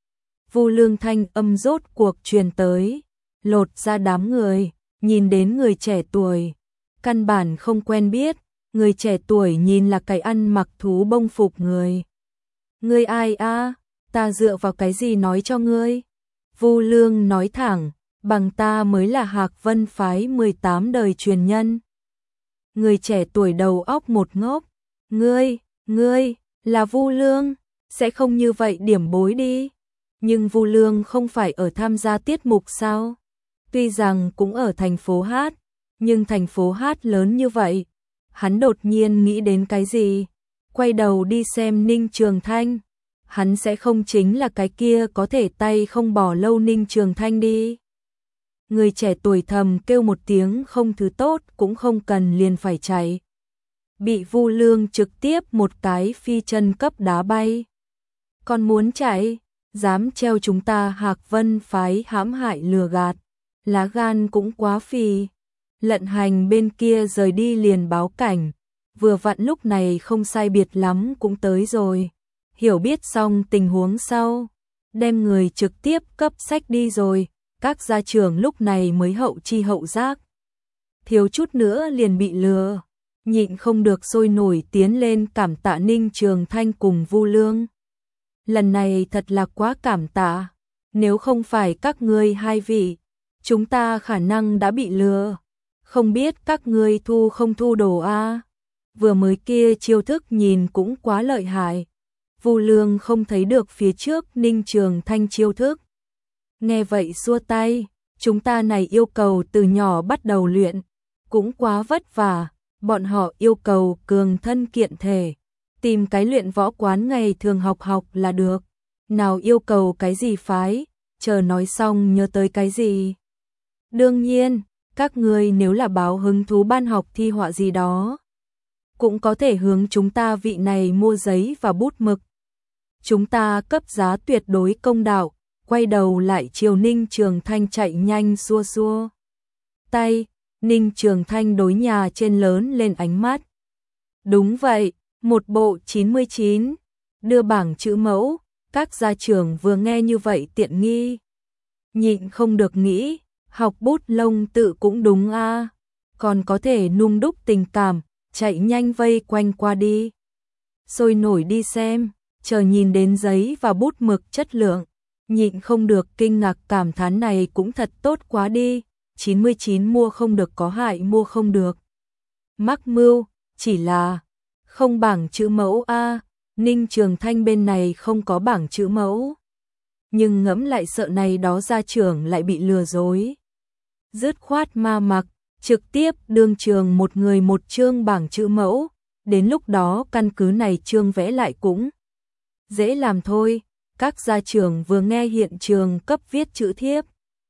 Vu Lương thanh âm rốt cuộc truyền tới. Lột ra đám người, nhìn đến người trẻ tuổi, căn bản không quen biết, người trẻ tuổi nhìn là cái ăn mặc thú bông phục người. Ngươi ai a? À? Ta dựa vào cái gì nói cho ngươi? Vu Lương nói thẳng, bằng ta mới là Hạc Vân phái mười tám đời truyền nhân. Người trẻ tuổi đầu óc một ngốc, ngươi, ngươi, là Vu Lương, sẽ không như vậy điểm bối đi. Nhưng Vu Lương không phải ở tham gia tiết mục sao? Tuy rằng cũng ở thành phố Hát, nhưng thành phố Hát lớn như vậy, hắn đột nhiên nghĩ đến cái gì? Quay đầu đi xem Ninh Trường Thanh, hắn sẽ không chính là cái kia có thể tay không bỏ lâu Ninh Trường Thanh đi. Người trẻ tuổi thầm kêu một tiếng không thứ tốt cũng không cần liền phải chạy. Bị Vu Lương trực tiếp một cái phi chân cấp đá bay. Còn muốn chạy, dám treo chúng ta Hạc Vân phái hãm hại lừa gạt. Lá gan cũng quá phì. Lận Hành bên kia rời đi liền báo cảnh, vừa vặn lúc này không sai biệt lắm cũng tới rồi. Hiểu biết xong tình huống sau, đem người trực tiếp cấp sách đi rồi, các gia trưởng lúc này mới hậu chi hậu giác. Thiếu chút nữa liền bị lừa, nhịn không được sôi nổi tiến lên cảm tạ Ninh Trường Thanh cùng Vu Lương. Lần này thật là quá cảm tạ, nếu không phải các ngươi hai vị, chúng ta khả năng đã bị lừa. Không biết các ngươi thu không thu đồ a? Vừa mới kia chiêu thức nhìn cũng quá lợi hại. Vu Lương không thấy được phía trước Ninh Trường Thanh chiêu thức. Nghe vậy xua tay, chúng ta này yêu cầu từ nhỏ bắt đầu luyện, cũng quá vất vả, bọn họ yêu cầu cường thân kiện thể, tìm cái luyện võ quán ngày thường học học là được. Nào yêu cầu cái gì phái, chờ nói xong nhớ tới cái gì. Đương nhiên, các ngươi nếu là báo hứng thú ban học thi họa gì đó, cũng có thể hướng chúng ta vị này mua giấy và bút mực. Chúng ta cấp giá tuyệt đối công đạo, quay đầu lại chiều Ninh Trường Thanh chạy nhanh xua xua tay. Ninh Trường Thanh đối nhà trên lớn lên ánh mắt. Đúng vậy, một bộ chín mươi chín, đưa bảng chữ mẫu, các gia trưởng vừa nghe như vậy tiện nghi. Nhịn không được nghĩ, học bút lông tự cũng đúng a, còn có thể nung đúc tình cảm, chạy nhanh vây quanh qua đi. Sôi nổi đi xem, chờ nhìn đến giấy và bút mực chất lượng, nhịn không được kinh ngạc cảm thán này cũng thật tốt quá đi, chín mươi chín mua không được có hại mua không được. Mắc mưu, chỉ là không bảng chữ mẫu a, Ninh Trường Thanh bên này không có bảng chữ mẫu. Nhưng ngẫm lại sợ này đó gia trưởng lại bị lừa dối. Dứt khoát ma mặc, trực tiếp đương trường một người một chương bảng chữ mẫu, đến lúc đó căn cứ này chương vẽ lại cũng dễ làm thôi. Các gia trưởng vừa nghe hiện trường cấp viết chữ thiếp,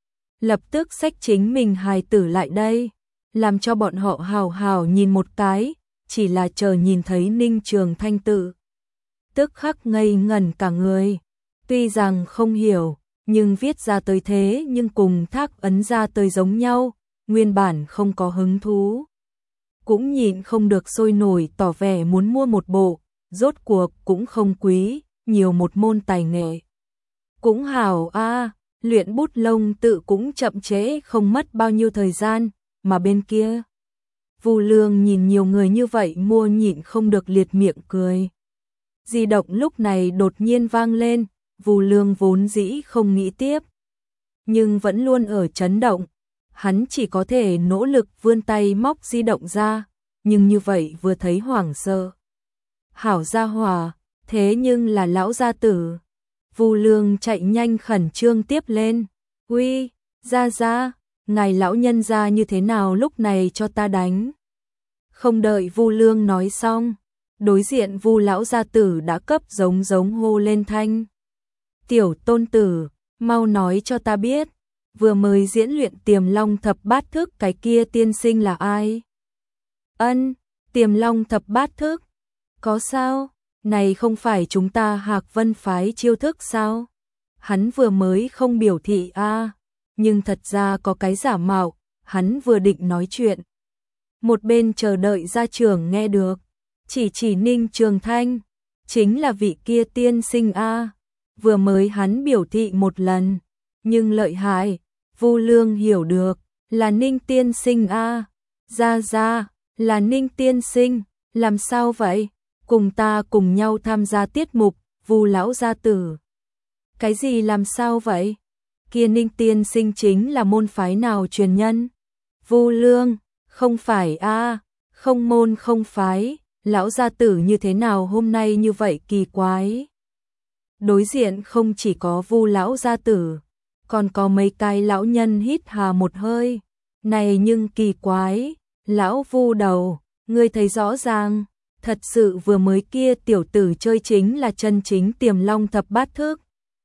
lập tức xách chính mình hài tử lại đây, làm cho bọn họ hào hào nhìn một cái, chỉ là chờ nhìn thấy Ninh Trường Thanh tự. Tức khắc ngây ngẩn cả người, tuy rằng không hiểu, nhưng viết ra tới thế nhưng cùng thác ấn ra tới giống nhau, nguyên bản không có hứng thú. Cũng nhịn không được sôi nổi tỏ vẻ muốn mua một bộ, rốt cuộc cũng không quý, nhiều một môn tài nghệ. Cũng hảo a, luyện bút lông tự cũng chậm trễ không mất bao nhiêu thời gian, mà bên kia. Vu Lương nhìn nhiều người như vậy mua nhịn không được liệt miệng cười. Di động lúc này đột nhiên vang lên, Vu Lương vốn dĩ không nghĩ tiếp, nhưng vẫn luôn ở chấn động, hắn chỉ có thể nỗ lực vươn tay móc di động ra, nhưng như vậy vừa thấy hoảng sợ. Hảo gia hòa, thế nhưng là lão gia tử. Vu Lương chạy nhanh khẩn trương tiếp lên, "Uy, gia gia, ngài lão nhân gia như thế nào lúc này cho ta đánh?" Không đợi Vu Lương nói xong, đối diện Vu lão gia tử đã cấp giống giống hô lên thanh. "Tiểu tôn tử, mau nói cho ta biết, vừa mới diễn luyện Tiềm Long thập bát thức cái kia tiên sinh là ai?" "Ân, Tiềm Long thập bát thức? Có sao? Này không phải chúng ta Hạc Vân phái chiêu thức sao?" Hắn vừa mới không biểu thị a, nhưng thật ra có cái giả mạo, hắn vừa định nói chuyện. Một bên chờ đợi gia trưởng nghe được, chỉ chỉ Ninh Trường Thanh, chính là vị kia tiên sinh a, vừa mới hắn biểu thị một lần, nhưng lợi hại, Vu Lương hiểu được, là Ninh tiên sinh a, gia gia, là Ninh tiên sinh, làm sao vậy? Cùng ta cùng nhau tham gia tiết mục, Vu lão gia tử. Cái gì làm sao vậy? Kia Ninh tiên sinh chính là môn phái nào truyền nhân? Vu Lương, không phải a, không môn không phái, lão gia tử như thế nào hôm nay như vậy kỳ quái. Đối diện không chỉ có Vu lão gia tử, còn có mấy cái lão nhân hít hà một hơi. Này nhưng kỳ quái, lão Vu đầu, ngươi thấy rõ ràng, thật sự vừa mới kia tiểu tử chơi chính là chân chính Tiềm Long thập bát thức.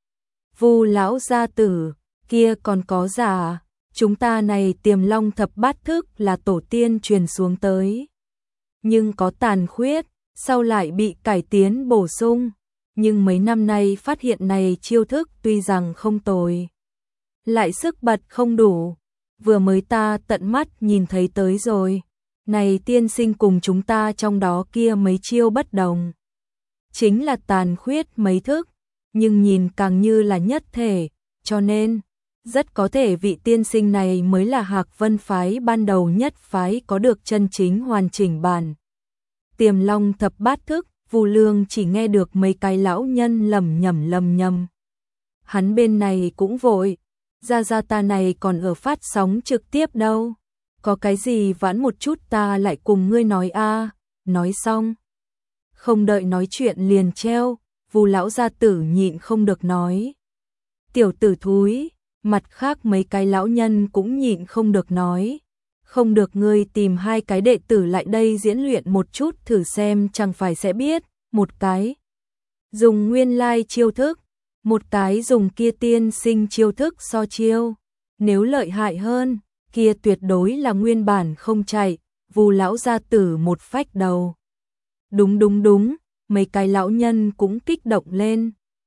Vu lão gia tử, kia còn có giả, chúng ta này Tiềm Long thập bát thức là tổ tiên truyền xuống tới. Nhưng có tàn khuyết, sau lại bị cải tiến bổ sung, nhưng mấy năm nay phát hiện này chiêu thức tuy rằng không tồi, lại sức bật không đủ, vừa mới ta tận mắt nhìn thấy tới rồi. Này tiên sinh cùng chúng ta trong đó kia mấy chiêu bất đồng, chính là tàn khuyết mấy thức, nhưng nhìn càng như là nhất thể, cho nên rất có thể vị tiên sinh này mới là Hạc Vân phái ban đầu nhất phái có được chân chính hoàn chỉnh bản Tiềm Long thập bát thức. Vu Lương chỉ nghe được mấy cái lão nhân lầm nhầm lầm nhầm. Hắn bên này cũng vội, gia gia ta này còn ở phát sóng trực tiếp đâu. Có cái gì vãn một chút ta lại cùng ngươi nói a. Nói xong, không đợi nói chuyện liền treo, Vu lão gia tử nhịn không được nói. Tiểu tử thúi, mặt khác mấy cái lão nhân cũng nhịn không được nói. Không được ngươi tìm hai cái đệ tử lại đây diễn luyện một chút thử xem chẳng phải sẽ biết, một cái dùng nguyên lai chiêu thức, một cái dùng kia tiên sinh chiêu thức so chiêu. Nếu lợi hại hơn, kia tuyệt đối là nguyên bản không chạy, Vu lão gia tử một phách đầu. Đúng đúng đúng, mấy cái lão nhân cũng kích động lên.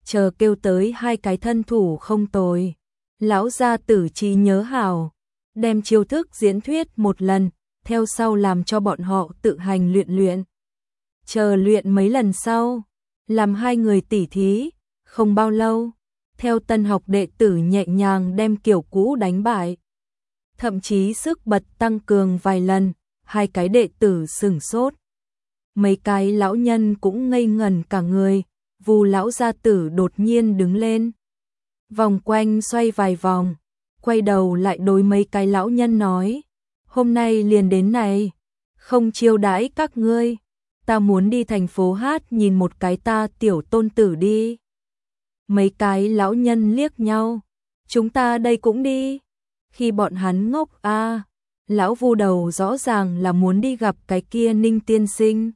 chờ kêu tới hai cái thân thủ không tồi. Lão gia tử trí nhớ hảo, đem chiêu thức diễn thuyết một lần, theo sau làm cho bọn họ tự hành luyện luyện. Chờ luyện mấy lần sau, làm hai người tỉ thí, không bao lâu, theo tân học đệ tử nhẹ nhàng đem kiểu cũ đánh bại. Thậm chí sức bật tăng cường vài lần, hai cái đệ tử sửng sốt. Mấy cái lão nhân cũng ngây ngẩn cả người, Vu lão gia tử đột nhiên đứng lên. Vòng quanh xoay vài vòng, quay đầu lại đối mấy cái lão nhân nói, hôm nay liền đến này, không chiêu đãi các ngươi, ta muốn đi thành phố hát nhìn một cái ta tiểu tôn tử đi. Mấy cái lão nhân liếc nhau, chúng ta đây cũng đi. Khi bọn hắn ngốc a, à, lão Vu đầu rõ ràng là muốn đi gặp cái kia Ninh tiên sinh.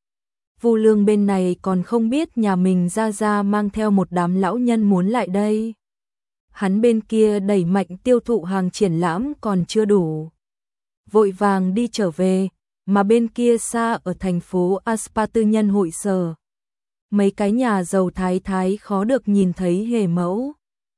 Vu Lương bên này còn không biết nhà mình ra ra mang theo một đám lão nhân muốn lại đây. Hắn bên kia đẩy mạnh tiêu thụ hàng triển lãm còn chưa đủ, vội vàng đi trở về, mà bên kia xa ở thành phố Aspa tư nhân hội sở. Mấy cái nhà giàu thái thái khó được nhìn thấy Hề Mẫu.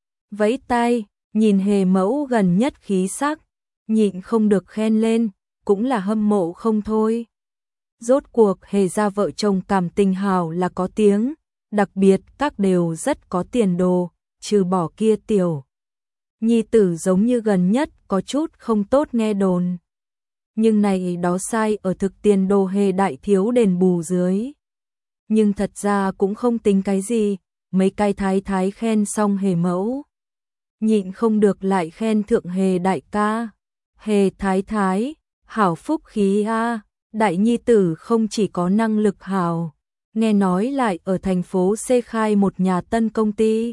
Vẫy tay, nhìn Hề Mẫu gần nhất khí sắc, nhịn không được khen lên, cũng là hâm mộ không thôi. Rốt cuộc Hề gia vợ chồng cảm tình hào là có tiếng, đặc biệt các đều rất có tiền đồ, trừ bỏ kia tiểu nhi tử giống như gần nhất có chút không tốt nghe đồn. Nhưng này đó sai ở thực tiền đồ Hề đại thiếu đền bù dưới. Nhưng thật ra cũng không tính cái gì, mấy cái thái thái khen xong Hề mẫu, nhịn không được lại khen thượng Hề đại ca. Hề thái thái, hảo phúc khí a, đại nhi tử không chỉ có năng lực hảo, nghe nói lại ở thành phố C khai một nhà tân công ty.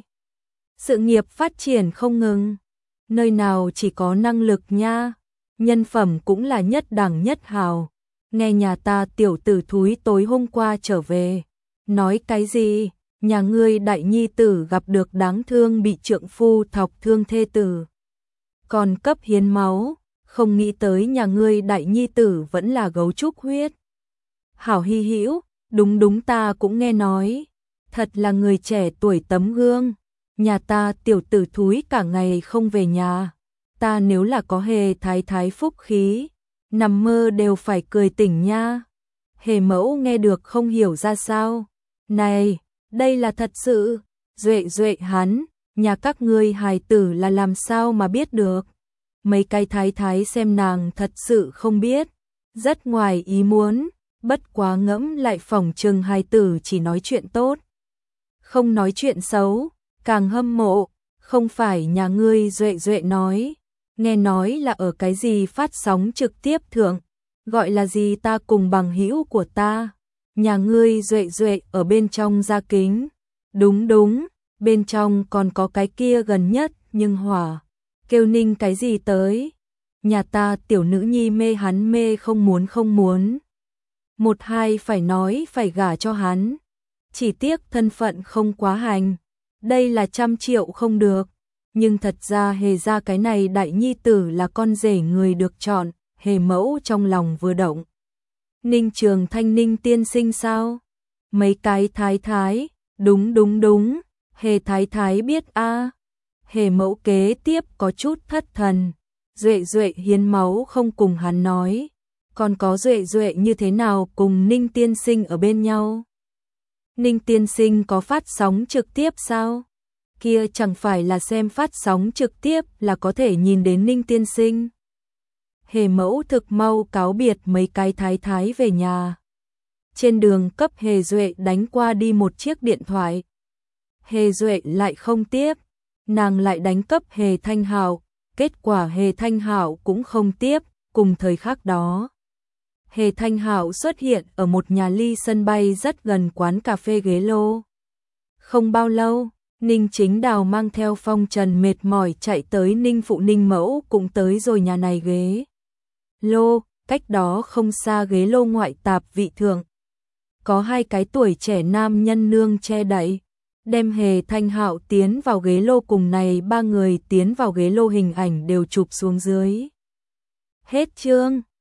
Sự nghiệp phát triển không ngừng, nơi nào chỉ có năng lực nha, nhân phẩm cũng là nhất đẳng nhất hào. Nghe nhà ta tiểu tử thúi tối hôm qua trở về, nói cái gì, nhà ngươi đại nhi tử gặp được đáng thương bị trượng phu thọc thương thê tử, còn cấp hiến máu, không nghĩ tới nhà ngươi đại nhi tử vẫn là gấu trúc huyết. Hảo hy hữu, đúng đúng ta cũng nghe nói, thật là người trẻ tuổi tấm gương. Nhà ta tiểu tử thúi cả ngày không về nhà, ta nếu là có Hề thái thái phúc khí, nằm mơ đều phải cười tỉnh nha. Hề mẫu nghe được không hiểu ra sao, này, đây là thật sự, duệ duệ hắn, nhà các ngươi hài tử là làm sao mà biết được. Mấy cái thái thái xem nàng thật sự không biết, rất ngoài ý muốn, bất quá ngẫm lại phỏng chừng hài tử chỉ nói chuyện tốt, không nói chuyện xấu. Càng hâm mộ, không phải nhà ngươi duệ duệ nói, nghe nói là ở cái gì phát sóng trực tiếp thượng, gọi là gì ta cùng bằng hữu của ta, nhà ngươi duệ duệ ở bên trong gia kính, đúng đúng, bên trong còn có cái kia gần nhất nhưng hỏa, kêu Ninh cái gì tới, nhà ta tiểu nữ nhi mê hắn mê không muốn không muốn, một hai phải nói phải gả cho hắn, chỉ tiếc thân phận không quá hành. Đây là trăm triệu không được, nhưng thật ra Hề ra cái này đại nhi tử là con rể người được chọn, Hề mẫu trong lòng vừa động. Ninh Trường Thanh Ninh tiên sinh sao? Mấy cái thái thái, đúng đúng đúng, Hề thái thái biết a. À. Hề mẫu kế tiếp có chút thất thần, duệ duệ hiến máu không cùng hắn nói, còn có duệ duệ như thế nào cùng Ninh tiên sinh ở bên nhau. Ninh tiên sinh có phát sóng trực tiếp sao? Kia chẳng phải là xem phát sóng trực tiếp là có thể nhìn đến Ninh tiên sinh. Hề mẫu thực mau cáo biệt mấy cái thái thái về nhà. Trên đường cấp Hề Duệ đánh qua đi một chiếc điện thoại. Hề Duệ lại không tiếp, nàng lại đánh cấp Hề Thanh Hạo, kết quả Hề Thanh Hạo cũng không tiếp, cùng thời khắc đó. Hề Thanh Hạo xuất hiện ở một nhà ly sân bay rất gần quán cà phê ghế lô. Không bao lâu, Ninh Chính Đào mang theo phong trần mệt mỏi chạy tới Ninh phụ Ninh mẫu cũng tới rồi nhà này ghế lô, cách đó không xa ghế lô ngoại tạp vị thượng. Có hai cái tuổi trẻ nam nhân nương che đậy, đem Hề Thanh Hạo tiến vào ghế lô cùng này ba người tiến vào ghế lô hình ảnh đều chụp xuống dưới. Hết chương.